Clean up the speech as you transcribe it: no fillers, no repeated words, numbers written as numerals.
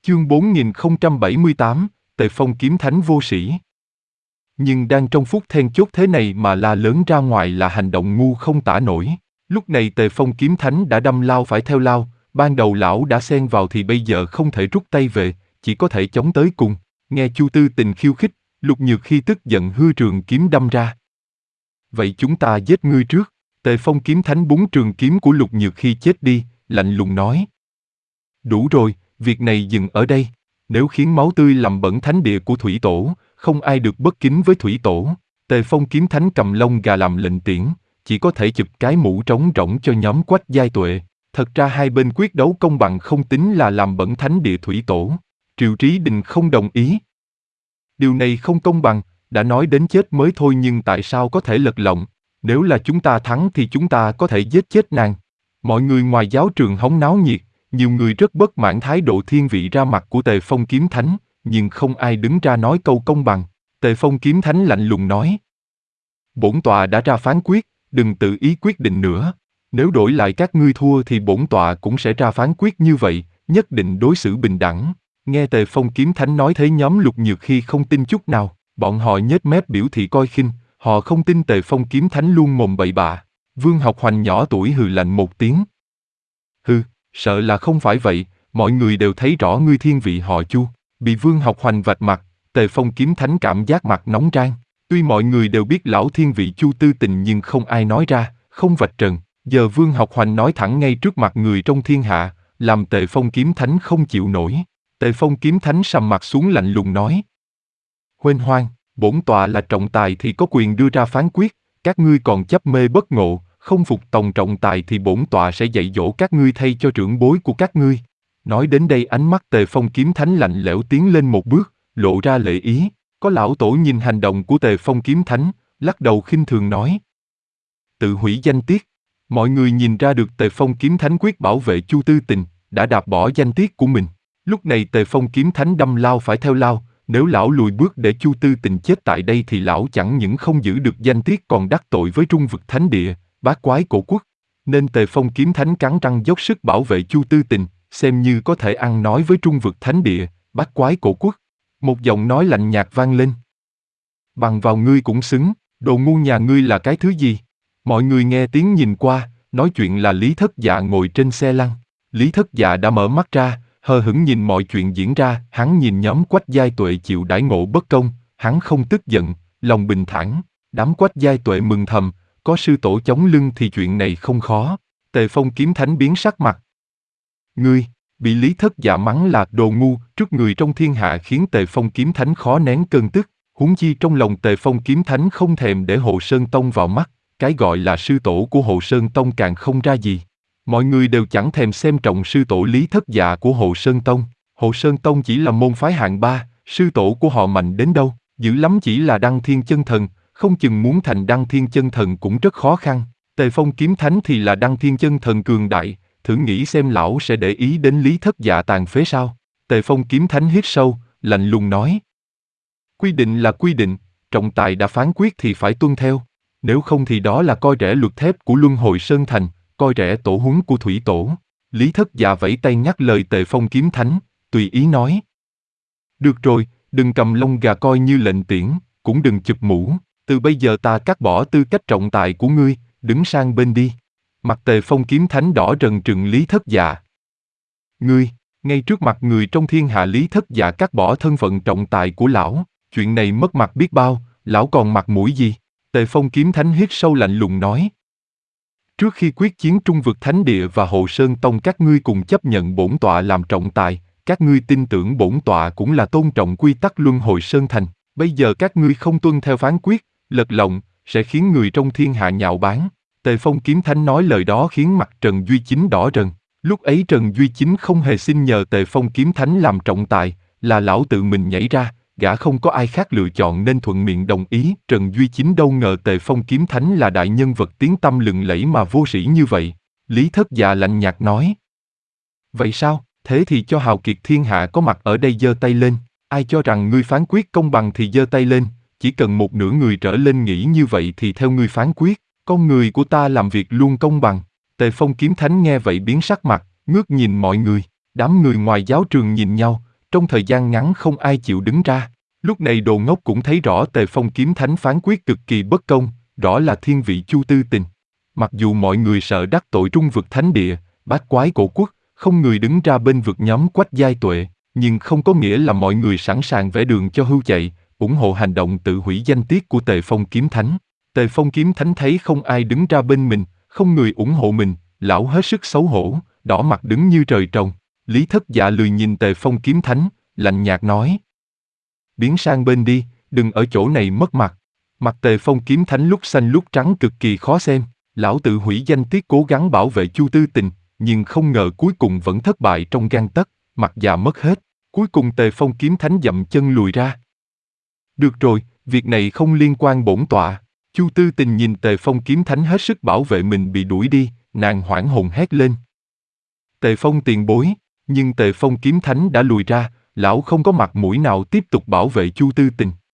Chương 4078, Tề Phong kiếm thánh vô sĩ. Nhưng đang trong phút then chốt thế này mà la lớn ra ngoài là hành động ngu không tả nổi. Lúc này Tề Phong kiếm thánh đã đâm lao phải theo lao, ban đầu lão đã xen vào thì bây giờ không thể rút tay về, chỉ có thể chống tới cùng. Nghe Chu Tư Tình khiêu khích, Lục Nhược Khi tức giận hư trường kiếm đâm ra. Vậy chúng ta giết ngươi trước. Tề Phong kiếm thánh búng trường kiếm của Lục Nhược Khi chết đi, lạnh lùng nói. Đủ rồi, việc này dừng ở đây. Nếu khiến máu tươi làm bẩn thánh địa của Thủy Tổ, không ai được bất kính với Thủy Tổ. Tề Phong kiếm thánh cầm lông gà làm lệnh tiễn, chỉ có thể chụp cái mũ trống rỗng cho nhóm Quách Giai Tuệ. Thật ra hai bên quyết đấu công bằng không tính là làm bẩn thánh địa Thủy Tổ. Triệu Trí Đình không đồng ý. Điều này không công bằng, đã nói đến chết mới thôi nhưng tại sao có thể lật lọng? Nếu là chúng ta thắng thì chúng ta có thể giết chết nàng. Mọi người ngoài giáo trường hóng náo nhiệt, nhiều người rất bất mãn thái độ thiên vị ra mặt của Tề Phong kiếm thánh, nhưng không ai đứng ra nói câu công bằng. Tề Phong kiếm thánh lạnh lùng nói. Bổn tọa đã ra phán quyết, đừng tự ý quyết định nữa. Nếu đổi lại các ngươi thua thì bổn tọa cũng sẽ ra phán quyết như vậy, nhất định đối xử bình đẳng. Nghe Tề Phong kiếm thánh nói thế nhóm Lục Nhược Khi không tin chút nào, bọn họ nhếch mép biểu thị coi khinh, họ không tin Tề Phong kiếm thánh luôn mồm bậy bạ. Vương Học Hoành nhỏ tuổi hừ lạnh một tiếng. Hừ, sợ là không phải vậy, mọi người đều thấy rõ ngươi thiên vị họ Chu. Bị Vương Học Hoành vạch mặt, Tề Phong kiếm thánh cảm giác mặt nóng rang. Tuy mọi người đều biết lão thiên vị Chu Tư Tình nhưng không ai nói ra, không vạch trần. Giờ Vương Học Hoành nói thẳng ngay trước mặt người trong thiên hạ, làm Tề Phong kiếm thánh không chịu nổi. Tề Phong kiếm thánh sầm mặt xuống lạnh lùng nói. Huênh hoang, bổn tọa là trọng tài thì có quyền đưa ra phán quyết, các ngươi còn chấp mê bất ngộ, không phục tòng trọng tài thì bổn tọa sẽ dạy dỗ các ngươi thay cho trưởng bối của các ngươi. Nói đến đây ánh mắt Tề Phong kiếm thánh lạnh lẽo tiến lên một bước, lộ ra lệ ý. Có lão tổ nhìn hành động của Tề Phong kiếm thánh, lắc đầu khinh thường nói. Tự hủy danh tiết. Mọi người nhìn ra được Tề Phong kiếm thánh quyết bảo vệ Chu Tư Tình, đã đạp bỏ danh tiết của mình. Lúc này Tề Phong kiếm thánh đâm lao phải theo lao, nếu lão lùi bước để Chu Tư Tình chết tại đây thì lão chẳng những không giữ được danh tiết còn đắc tội với Trung Vực Thánh Địa, bát quái cổ quốc. Nên Tề Phong kiếm thánh cắn răng dốc sức bảo vệ Chu Tư Tình, xem như có thể ăn nói với Trung Vực Thánh Địa, bát quái cổ quốc. Một giọng nói lạnh nhạt vang lên. Bằng vào ngươi cũng xứng, đồ ngu nhà ngươi là cái thứ gì? Mọi người nghe tiếng nhìn qua, nói chuyện là Lý Thất Dạ ngồi trên xe lăn. Lý Thất Dạ đã mở mắt ra, hờ hững nhìn mọi chuyện diễn ra, hắn nhìn nhóm Quách Giai Tuệ chịu đãi ngộ bất công, hắn không tức giận, lòng bình thản. Đám Quách Giai Tuệ mừng thầm, có sư tổ chống lưng thì chuyện này không khó. Tề Phong kiếm thánh biến sắc mặt. Ngươi, bị Lý Thất Dạ mắng là đồ ngu trước người trong thiên hạ khiến Tề Phong kiếm thánh khó nén cơn tức, huống chi trong lòng Tề Phong kiếm thánh không thèm để Hộ Sơn Tông vào mắt, cái gọi là sư tổ của Hộ Sơn Tông càng không ra gì. Mọi người đều chẳng thèm xem trọng sư tổ Lý Thất Dạ của Hộ Sơn Tông. Hộ Sơn Tông chỉ là môn phái hạng 3, sư tổ của họ mạnh đến đâu, dữ lắm chỉ là Đăng Thiên Chân Thần, không chừng muốn thành Đăng Thiên Chân Thần cũng rất khó khăn. Tề Phong kiếm thánh thì là Đăng Thiên Chân Thần cường đại, thử nghĩ xem lão sẽ để ý đến Lý Thất Dạ tàn phế sao? Tề Phong kiếm thánh hít sâu, lạnh lùng nói. Quy định là quy định, trọng tài đã phán quyết thì phải tuân theo, nếu không thì đó là coi rẻ luật thép của Luân Hồi Sơn Thành, coi rẻ tổ huấn của Thủy Tổ. Lý Thất Dạ vẫy tay nhắc lời Tề Phong kiếm thánh, tùy ý nói. Được rồi, đừng cầm lông gà coi như lệnh tiễn, cũng đừng chụp mũ, từ bây giờ ta cắt bỏ tư cách trọng tài của ngươi, đứng sang bên đi. Mặt Tề Phong kiếm thánh đỏ rần trừng Lý Thất Dạ. Ngươi, ngay trước mặt người trong thiên hạ Lý Thất Dạ cắt bỏ thân phận trọng tài của lão, chuyện này mất mặt biết bao, lão còn mặt mũi gì? Tề Phong kiếm thánh hít sâu lạnh lùng nói. Trước khi quyết chiến Trung Vực Thánh Địa và Hộ Sơn Tông các ngươi cùng chấp nhận bổn tọa làm trọng tài, các ngươi tin tưởng bổn tọa cũng là tôn trọng quy tắc Luân Hồi Sơn Thành, bây giờ các ngươi không tuân theo phán quyết, lật lọng, sẽ khiến người trong thiên hạ nhạo báng. Tề Phong kiếm thánh nói lời đó khiến mặt Trần Duy Chính đỏ rần. Lúc ấy Trần Duy Chính không hề xin nhờ Tề Phong kiếm thánh làm trọng tài, là lão tự mình nhảy ra, gã không có ai khác lựa chọn nên thuận miệng đồng ý. Trần Duy Chính đâu ngờ Tề Phong kiếm thánh là đại nhân vật tiếng tăm lừng lẫy mà vô sĩ như vậy. Lý Thất Dạ lạnh nhạt nói. Vậy sao, thế thì cho hào kiệt thiên hạ có mặt ở đây giơ tay lên, ai cho rằng ngươi phán quyết công bằng thì giơ tay lên, chỉ cần một nửa người trở lên nghĩ như vậy thì theo ngươi phán quyết, con người của ta làm việc luôn công bằng. Tề Phong kiếm thánh nghe vậy biến sắc mặt, ngước nhìn mọi người, đám người ngoài giáo trường nhìn nhau, Trong thời gian ngắn không ai chịu đứng ra. Lúc này Đồ Ngốc cũng thấy rõ Tề Phong Kiếm Thánh phán quyết cực kỳ bất công, rõ là thiên vị Chu Tư Tình. Mặc dù mọi người sợ đắc tội Trung vực thánh địa, bát quái cổ quốc, không người đứng ra bên vực nhóm Quách Giai Tuệ, nhưng không có nghĩa là mọi người sẵn sàng vẽ đường cho hưu chạy, ủng hộ hành động tự hủy danh tiết của Tề Phong Kiếm Thánh. Tề Phong Kiếm Thánh thấy không ai đứng ra bên mình, không người ủng hộ mình, lão hết sức xấu hổ, đỏ mặt đứng như trời trồng. Lý Thất Dạ lười nhìn Tề Phong Kiếm Thánh, lạnh nhạt nói: biến sang bên đi, đừng ở chỗ này mất mặt. Mặt Tề Phong Kiếm Thánh lúc xanh lúc trắng cực kỳ khó xem. Lão tự hủy danh tiết cố gắng bảo vệ Chu Tư Tình, nhưng không ngờ cuối cùng vẫn thất bại trong gang tấc, mặt già mất hết. Cuối cùng Tề Phong Kiếm Thánh dậm chân lùi ra. Được rồi, việc này không liên quan bổn tọa. Chu Tư Tình nhìn Tề Phong Kiếm Thánh hết sức bảo vệ mình bị đuổi đi, nàng hoảng hồn hét lên: Tề Phong tiền bối! Nhưng Tề Phong Kiếm Thánh đã lùi ra, lão không có mặt mũi nào tiếp tục bảo vệ Chu Tư Tình.